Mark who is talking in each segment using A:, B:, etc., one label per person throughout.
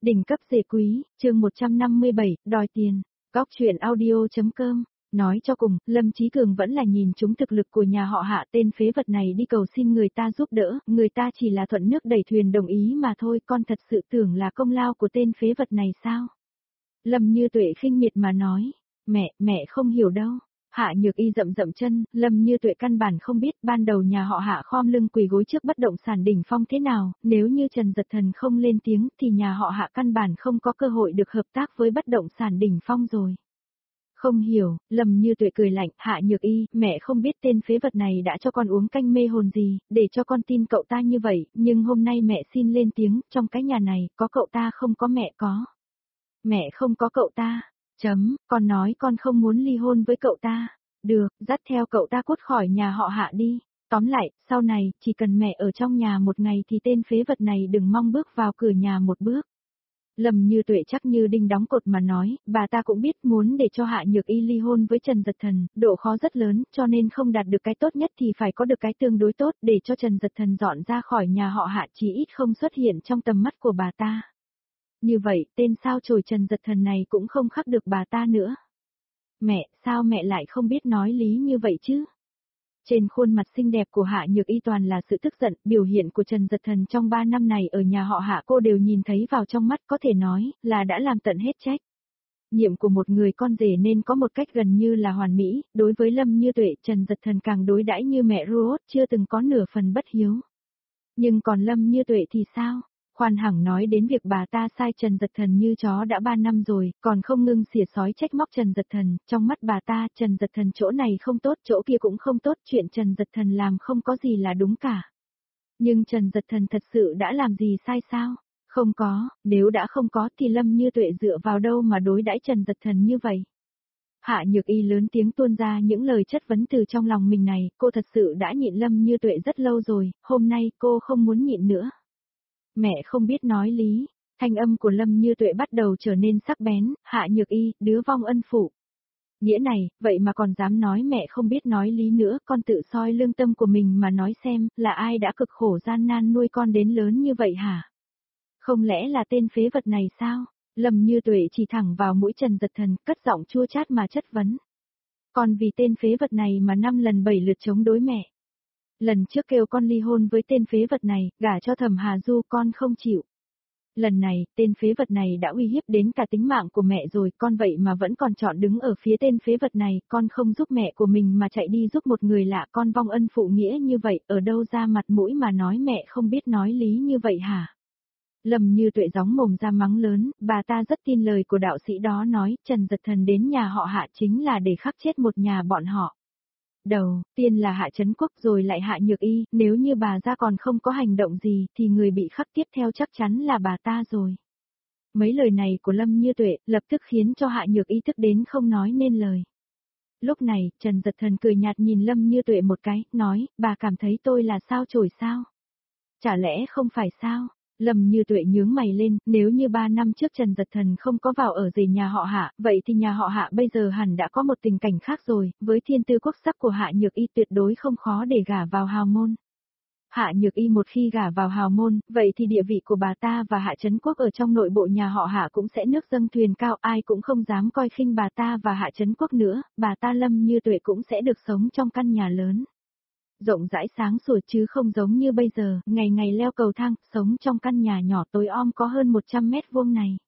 A: Đỉnh cấp rể quý, chương 157, đòi tiền. Góc truyện audio.com. Nói cho cùng, Lâm Chí Cường vẫn là nhìn trúng thực lực của nhà họ Hạ, tên phế vật này đi cầu xin người ta giúp đỡ, người ta chỉ là thuận nước đẩy thuyền đồng ý mà thôi, con thật sự tưởng là công lao của tên phế vật này sao? Lâm Như Tuệ khinh miệt mà nói, mẹ không hiểu đâu. Hạ Nhược Y dậm chân, Lâm Như Tuệ căn bản không biết ban đầu nhà họ Hạ khom lưng quỳ gối trước bất động sản đỉnh phong thế nào, nếu như Trần Dật Thần không lên tiếng thì nhà họ Hạ căn bản không có cơ hội được hợp tác với bất động sản đỉnh phong rồi. Không hiểu, Lâm Như Tuệ cười lạnh, Hạ Nhược Y, mẹ không biết tên phế vật này đã cho con uống canh mê hồn gì, để cho con tin cậu ta như vậy, nhưng hôm nay mẹ xin lên tiếng, trong cái nhà này, có cậu ta không có mẹ có. Mẹ không có cậu ta. Con nói con không muốn ly hôn với cậu ta. Được, dắt theo cậu ta cút khỏi nhà họ Hạ đi. Tóm lại, sau này, chỉ cần mẹ ở trong nhà một ngày thì tên phế vật này đừng mong bước vào cửa nhà một bước. Lâm Như Tuệ chắc như đinh đóng cột mà nói, bà ta cũng biết muốn để cho Hạ Nhược Y ly hôn với Trần Dật Thần, độ khó rất lớn, cho nên không đạt được cái tốt nhất thì phải có được cái tương đối tốt để cho Trần Dật Thần dọn ra khỏi nhà họ Hạ chí ít không xuất hiện trong tầm mắt của bà ta. Như vậy, tên sao chổi Trần Dật Thần này cũng không khắc được bà ta nữa. Mẹ, sao mẹ lại không biết nói lý như vậy chứ? Trên khuôn mặt xinh đẹp của Hạ Nhược Y toàn là sự tức giận, biểu hiện của Trần Dật Thần trong 3 năm này ở nhà họ Hạ cô đều nhìn thấy vào trong mắt, có thể nói là đã làm tận hết trách. Nhiệm của một người con rể nên có một cách gần như là hoàn mỹ, đối với Lâm Như Tuệ, Trần Dật Thần càng đối đãi như mẹ ruột, chưa từng có nửa phần bất hiếu. Nhưng còn Lâm Như Tuệ thì sao? Khoan hẳn nói đến việc bà ta sai Trần Dật Thần như chó đã 3 năm rồi, còn không ngưng xỉa sói trách móc Trần Dật Thần, trong mắt bà ta Trần Dật Thần chỗ này không tốt, chỗ kia cũng không tốt, chuyện Trần Dật Thần làm không có gì là đúng cả. Nhưng Trần Dật Thần thật sự đã làm gì sai sao? Không có, nếu đã không có thì Lâm Như Tuệ dựa vào đâu mà đối đãi Trần Dật Thần như vậy? Hạ Nhược Y lớn tiếng tuôn ra những lời chất vấn từ trong lòng mình này, cô thật sự đã nhịn Lâm Như Tuệ rất lâu rồi, hôm nay cô không muốn nhịn nữa. Mẹ không biết nói lý, thanh âm của Lâm Như Tuệ bắt đầu trở nên sắc bén, Hạ Nhược Y, đứa vong ân phụ. Nghĩa này, vậy mà còn dám nói mẹ không biết nói lý nữa, con tự soi lương tâm của mình mà nói xem, là ai đã cực khổ gian nan nuôi con đến lớn như vậy hả? Không lẽ là tên phế vật này sao? Lâm Như Tuệ chỉ thẳng vào mũi Trần Dật Thần, cất giọng chua chát mà chất vấn. Con vì tên phế vật này mà 5 lần 7 lượt chống đối mẹ. Lần trước kêu con ly hôn với tên phế vật này, gả cho Thẩm Hà Du con không chịu. Lần này, tên phế vật này đã uy hiếp đến cả tính mạng của mẹ rồi, con vậy mà vẫn còn chọn đứng ở phía tên phế vật này, con không giúp mẹ của mình mà chạy đi giúp một người lạ, con vong ân phụ nghĩa như vậy, ở đâu ra mặt mũi mà nói mẹ không biết nói lý như vậy hả? Lâm Như Tuệ gióng mồm ra mắng lớn, bà ta rất tin lời của đạo sĩ đó nói, Trần Dật Thần đến nhà họ Hạ chính là để khắc chết một nhà bọn họ. Đầu tiên là Hạ Trấn Quốc rồi lại Hạ Nhược Y, nếu như bà ra còn không có hành động gì thì người bị khắc tiếp theo chắc chắn là bà ta rồi. Mấy lời này của Lâm Như Tuệ lập tức khiến cho Hạ Nhược Y tức đến không nói nên lời. Lúc này, Trần Dật Thần cười nhạt nhìn Lâm Như Tuệ một cái, nói, bà cảm thấy tôi là sao chổi sao? Chả lẽ không phải sao? Lâm Như Tuệ nhướng mày lên, nếu như 3 năm trước Trần Dật Thần không có vào ở rể nhà họ Hạ, vậy thì nhà họ Hạ bây giờ hẳn đã có một tình cảnh khác rồi, với thiên tư quốc sắc của Hạ Nhược Y tuyệt đối không khó để gả vào hào môn. Hạ Nhược Y một khi gả vào hào môn, vậy thì địa vị của bà ta và Hạ Trấn Quốc ở trong nội bộ nhà họ Hạ cũng sẽ nước dâng thuyền cao, ai cũng không dám coi khinh bà ta và Hạ Trấn Quốc nữa, bà ta Lâm Như Tuệ cũng sẽ được sống trong căn nhà lớn. Rộng rãi sáng sủa chứ không giống như bây giờ, ngày ngày leo cầu thang, sống trong căn nhà nhỏ tối om có hơn 100 mét vuông này.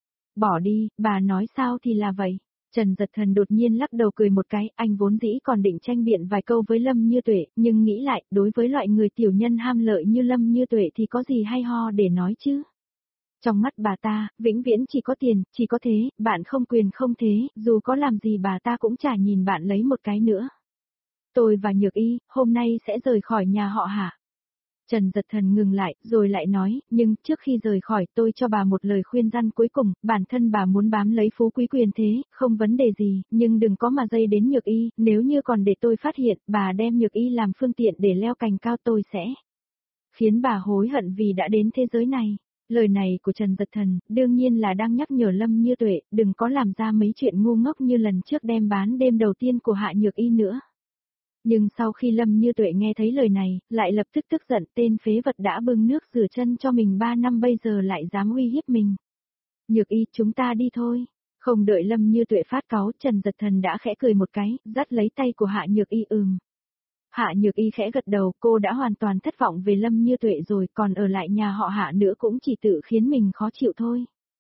A: Bỏ đi, bà nói sao thì là vậy. Trần Dật Thần đột nhiên lắc đầu cười một cái, anh vốn dĩ còn định tranh biện vài câu với Lâm Như Tuệ, nhưng nghĩ lại, đối với loại người tiểu nhân ham lợi như Lâm Như Tuệ thì có gì hay ho để nói chứ. Trong mắt bà ta, vĩnh viễn chỉ có tiền, chỉ có thế, bạn không quyền không thế, dù có làm gì bà ta cũng chả nhìn bạn lấy một cái nữa. Tôi và Nhược Y, hôm nay sẽ rời khỏi nhà họ Hạ. Trần Dật Thần ngừng lại, rồi lại nói, nhưng trước khi rời khỏi tôi cho bà một lời khuyên răn cuối cùng, bản thân bà muốn bám lấy phú quý quyền thế, không vấn đề gì, nhưng đừng có mà dây đến Nhược Y, nếu như còn để tôi phát hiện, bà đem Nhược Y làm phương tiện để leo cành cao tôi sẽ khiến bà hối hận vì đã đến thế giới này. Lời này của Trần Dật Thần, đương nhiên là đang nhắc nhở Lâm Như Tuệ, đừng có làm ra mấy chuyện ngu ngốc như lần trước đem bán đêm đầu tiên của Hạ Nhược Y nữa. Nhưng sau khi Lâm Như Tuệ nghe thấy lời này, lại lập tức tức giận tên phế vật đã bưng nước rửa chân cho mình 3 năm bây giờ lại dám uy hiếp mình. Nhược Y, chúng ta đi thôi. Không đợi Lâm Như Tuệ phát cáu, Trần Giật Thần đã khẽ cười một cái, dắt lấy tay của Hạ Nhược Y. Hạ Nhược Y khẽ gật đầu, cô đã hoàn toàn thất vọng về Lâm Như Tuệ rồi, còn ở lại nhà họ Hạ nữa cũng chỉ tự khiến mình khó chịu thôi.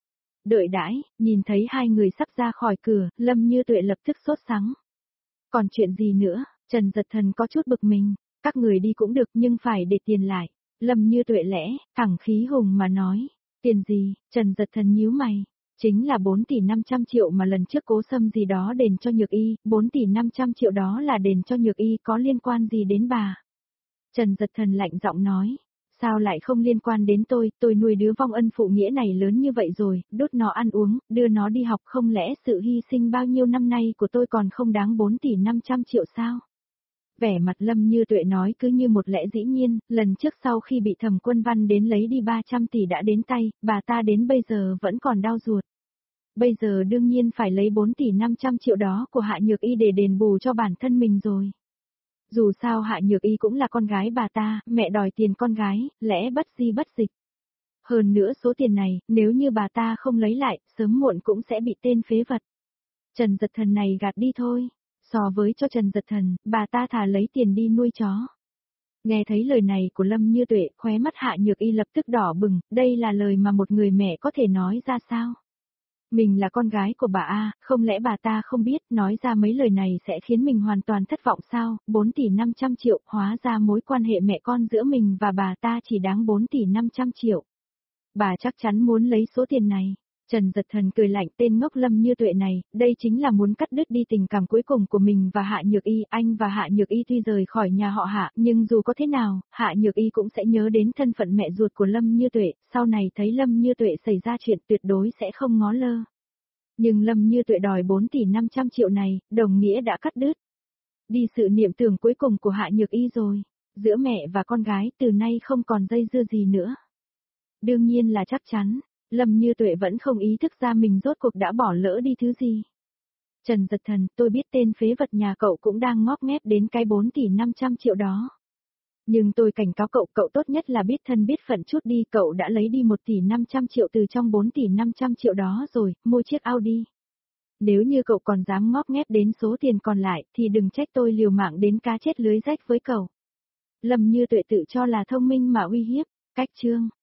A: Đợi đãi, nhìn thấy hai người sắp ra khỏi cửa, Lâm Như Tuệ lập tức sốt sắng. Còn chuyện gì nữa? Trần Giật Thần có chút bực mình, các người đi cũng được nhưng phải để tiền lại. Lâm Như Tuệ lẽ, thẳng khí hùng mà nói. Tiền gì? Trần Giật Thần nhíu mày. Chính là 4 tỷ 500 triệu mà lần trước Cố Sâm gì đó đền cho Nhược Y, 4 tỷ 500 triệu đó là đền cho Nhược Y, có liên quan gì đến bà? Trần Giật Thần lạnh giọng nói. Sao lại không liên quan đến tôi nuôi đứa vong ân phụ nghĩa này lớn như vậy rồi, đút nó ăn uống, đưa nó đi học, không lẽ sự hy sinh bao nhiêu năm nay của tôi còn không đáng 4 tỷ 500 triệu sao? Vẻ mặt Lâm Như Tuệ nói cứ như một lẽ dĩ nhiên, lần trước sau khi bị Thẩm Quân Văn đến lấy đi 300 tỷ đã đến tay, bà ta đến bây giờ vẫn còn đau ruột. Bây giờ đương nhiên phải lấy 4 tỷ 500 triệu đó của Hạ Nhược Y để đền bù cho bản thân mình rồi. Dù sao Hạ Nhược Y cũng là con gái bà ta, mẹ đòi tiền con gái, lẽ bất di bất dịch. Hơn nữa số tiền này, nếu như bà ta không lấy lại, sớm muộn cũng sẽ bị tên phế vật. Trần Giật Thần này gạt đi thôi. So với cho Trần Giật Thần, bà ta thà lấy tiền đi nuôi chó. Nghe thấy lời này của Lâm Như Tuệ, khóe mắt Hạ Nhược Y lập tức đỏ bừng, đây là lời mà một người mẹ có thể nói ra sao? Mình là con gái của bà A, không lẽ bà ta không biết nói ra mấy lời này sẽ khiến mình hoàn toàn thất vọng sao? 4 tỷ 500 triệu, hóa ra mối quan hệ mẹ con giữa mình và bà ta chỉ đáng 4 tỷ 500 triệu. Bà chắc chắn muốn lấy số tiền này. Trần Giật Thần cười lạnh, tên ngốc Lâm Như Tuệ này, đây chính là muốn cắt đứt đi tình cảm cuối cùng của mình và Hạ Nhược Y. Anh và Hạ Nhược Y tuy rời khỏi nhà họ Hạ, nhưng dù có thế nào, Hạ Nhược Y cũng sẽ nhớ đến thân phận mẹ ruột của Lâm Như Tuệ, sau này thấy Lâm Như Tuệ xảy ra chuyện tuyệt đối sẽ không ngó lơ. Nhưng Lâm Như Tuệ đòi 4 tỷ 500 triệu này, đồng nghĩa đã cắt đứt đi sự niệm tưởng cuối cùng của Hạ Nhược Y rồi. Giữa mẹ và con gái từ nay không còn dây dưa gì nữa. Đương nhiên là chắc chắn. Lâm Như Tuệ vẫn không ý thức ra mình rốt cuộc đã bỏ lỡ đi thứ gì. Trần Giật Thần, tôi biết tên phế vật nhà cậu cũng đang ngóp nghét đến cái 4 tỷ 500 triệu đó. Nhưng tôi cảnh cáo cậu, cậu tốt nhất là biết thân biết phận chút đi, cậu đã lấy đi 1 tỷ 500 triệu từ trong 4 tỷ 500 triệu đó rồi, mua chiếc Audi. Nếu như cậu còn dám ngóp nghét đến số tiền còn lại, thì đừng trách tôi liều mạng đến cá chết lưới rách với cậu. Lâm Như Tuệ tự cho là thông minh mà uy hiếp, cách chương.